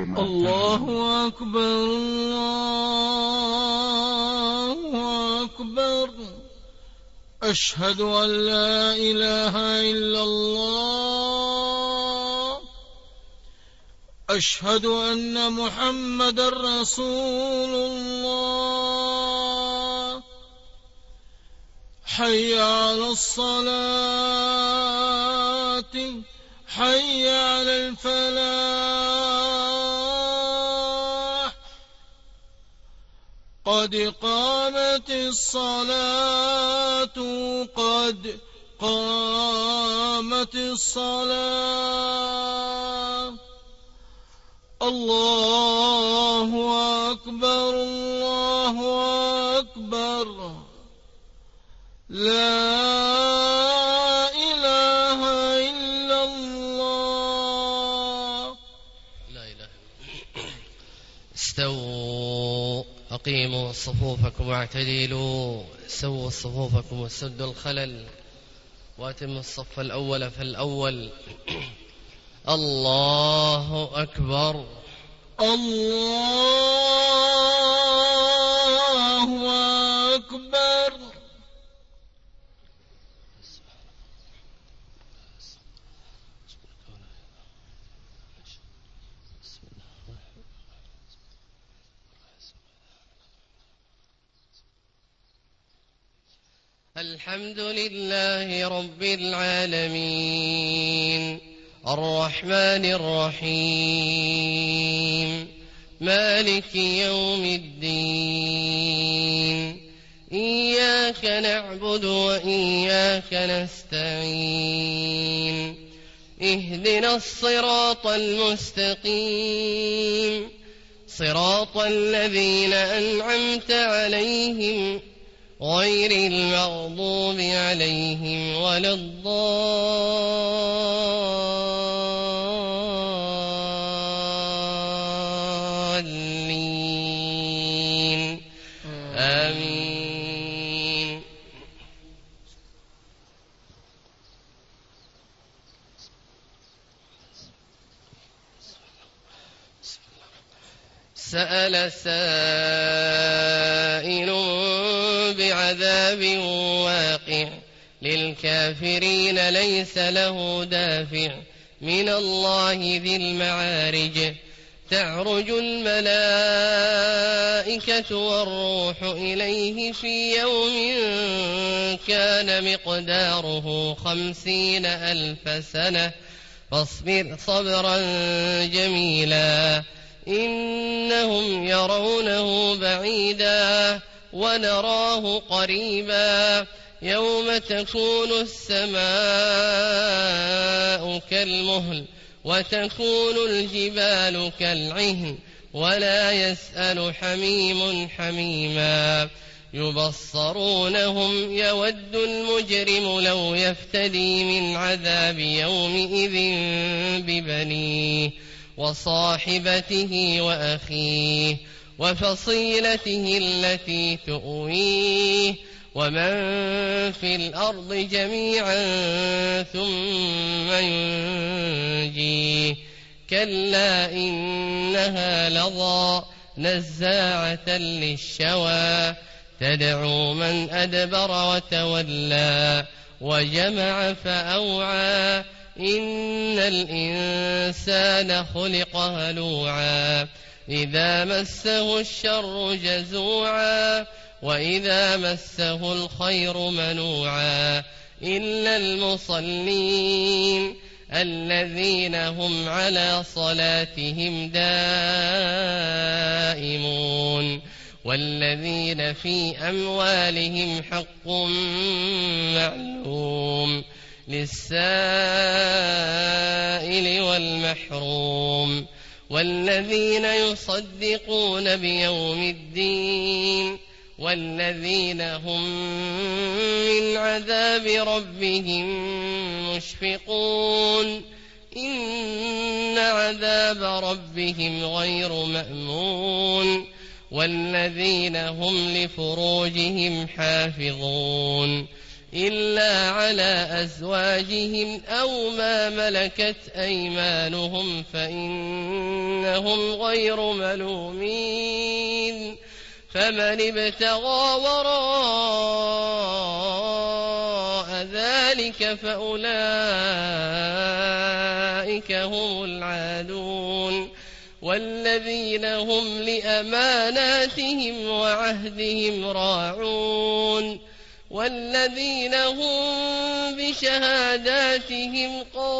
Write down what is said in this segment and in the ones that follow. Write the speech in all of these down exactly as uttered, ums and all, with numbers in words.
الله أكبر الله أكبر أشهد أن لا إله إلا الله أشهد أن محمدا رسول الله حي على الصلاة حي على الفلاح قد قامت الصلاة قد قامت الصلاة الله أكبر الله أكبر لا إله إلا الله لا إله إلا الله. استووا أقيموا صفوفكم واعتدلوا سووا صفوفكم وسدوا الخلل وأتموا الصف الأول فالأول. الله أكبر الله أكبر الحمد لله رب العالمين الرحمن الرحيم مالك يوم الدين إياك نعبد وإياك نستعين اهدنا الصراط المستقيم صراط الذين أنعمت عليهم غير المغضوب عليهم ولا الضالين آمين. سأل سائل بعذاب واقع للكافرين ليس له دافع من الله ذي المعارج تعرج الملائكة والروح إليه في يوم كان مقداره خمسين ألف سنة فاصبر صبرا جميلا إنهم يرونه بعيدا ونراه قريبا يوم تكون السماء كالمهل وتكون الجبال كالعهن ولا يسأل حميم حميما يبصرونهم يود المجرم لو يفتدي من عذاب يومئذ ببنيه وصاحبته وأخيه وفصيلته التي تؤويه ومن في الأرض جميعا ثم ينجيه كلا إنها لظى نزاعة للشوى تدعو من أدبر وتولى وجمع فأوعى إن الإنسان خلق هلوعا إذا مسه الشر جزوعا وإذا مسه الخير منوعا إلا المصلين الذين هم على صلاتهم دائمون والذين في أموالهم حق معلوم للسائل والمحروم والذين يصدقون بيوم الدين والذين هم من عذاب ربهم مشفقون إن عذاب ربهم غير مأمون والذين هم لفروجهم حافظون إلا على أزواجهم أو ما ملكت أيمانهم فإنهم غير ملومين فمن ابتغى وراء ذلك فأولئك هم العادون والذين هم لأماناتهم وعهدهم راعون والذين هم بشهاداتهم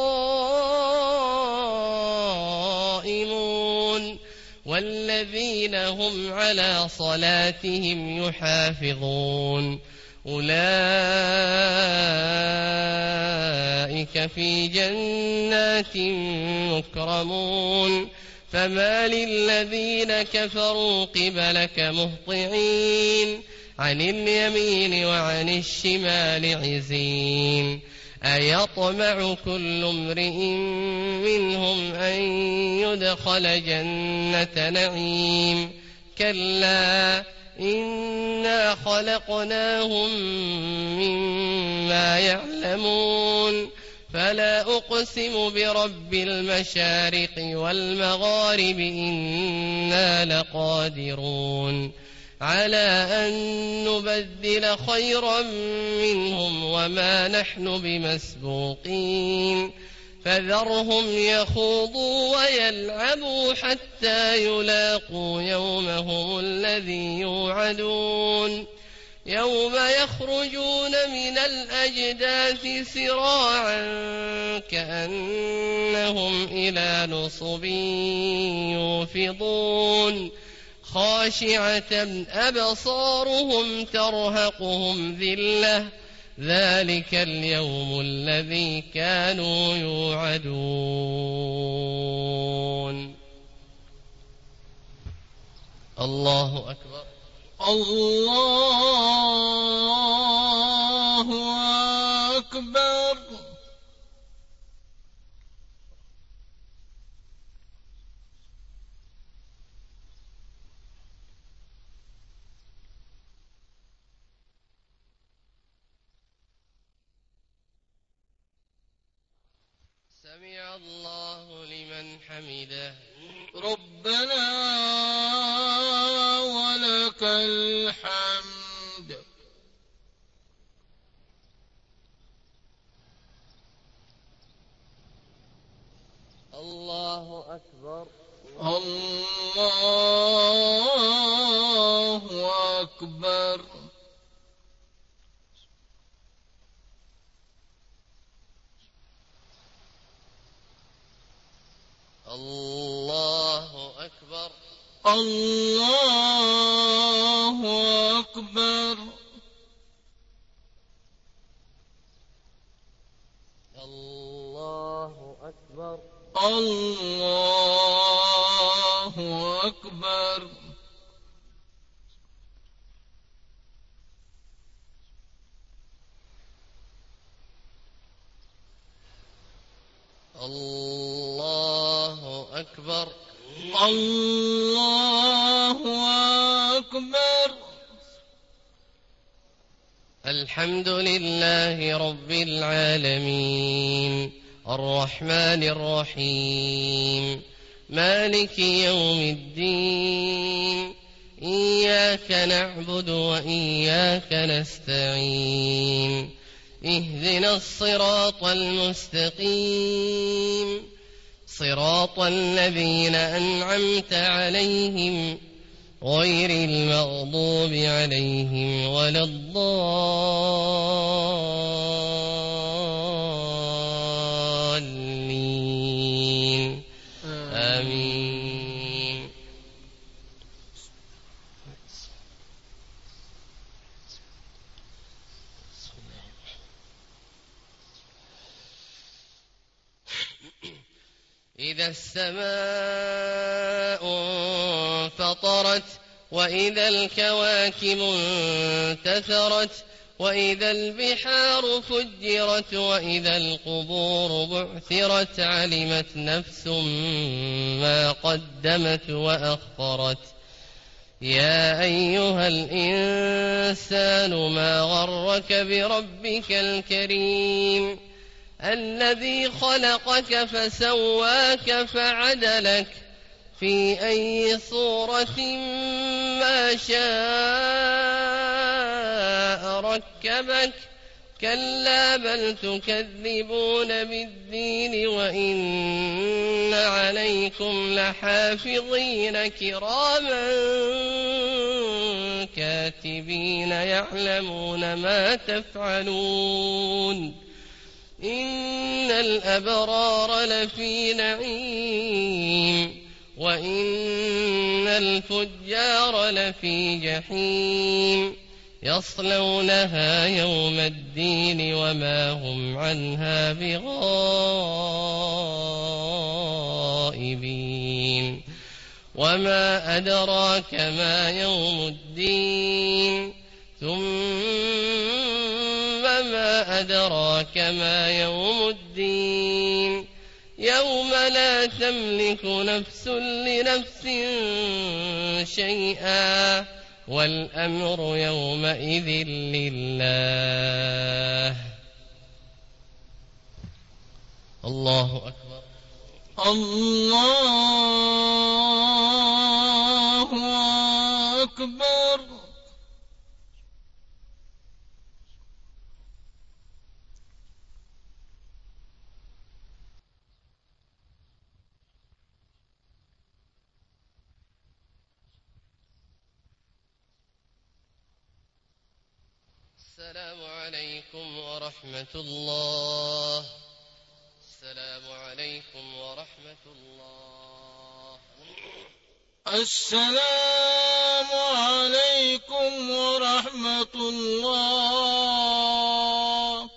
قائمون والذين هم على صلاتهم يحافظون أولئك في جنات مكرمون فما للذين كفروا قبلك مهطعين عن اليمين وعن الشمال عزين أيطمع كل امرئ منهم أن يدخل جنة نعيم كلا إنا خلقناهم مما يعلمون فلا أقسم برب المشارق والمغارب إنا لقادرون على أن نبدل خيرا منهم وما نحن بمسبوقين فذرهم يخوضوا ويلعبوا حتى يلاقوا يومهم الذي يوعدون يوم يخرجون من الأجداث سراعا كأنهم إلى نصب يوفضون خاشعة أبصارهم ترهقهم ذلة ذلك اليوم الذي كانوا يوعدون. الله أكبر. الله أكبر. سمع الله لمن حمده. ربنا ولك الحمد. الله أكبر. الله أكبر. الله أكبر. الله أكبر. الله أكبر. الله أكبر. الله أكبر. الله أكبر. الحمد لله رب العالمين الرحمن الرحيم مالك يوم الدين إياك نعبد وإياك نستعين اهدنا الصراط المستقيم صراط الذين أنعمت عليهم غير المغضوب عليهم ولا الضالين آمين. إذا السماء انفطرت وإذا الكواكب انتثرت وإذا البحار فجرت وإذا القبور بعثرت علمت نفس ما قدمت وأخرت يا أيها الإنسان ما غرك بربك الكريم الذي خلقك فسواك فعدلك في أي صورة ما شاء ركبك كلا بل تكذبون بالدين وإن عليكم لحافظين كراما كاتبين يعلمون ما تفعلون إن الأبرار لفي نعيم وإن الفجار لفي جحيم يصلونها يوم الدين وما هم عنها بغائبين وما أدراك ما يوم الدين ثم ما أدراك ما يوم الدين يوم لا تملك نفس لنفس شيئا والأمر يومئذ لله. الله أكبر. الله أكبر. السلام عليكم ورحمة الله. السلام عليكم ورحمة الله. السلام عليكم ورحمة الله.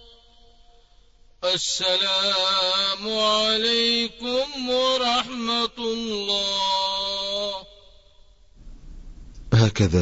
السلام عليكم ورحمة الله. هكذا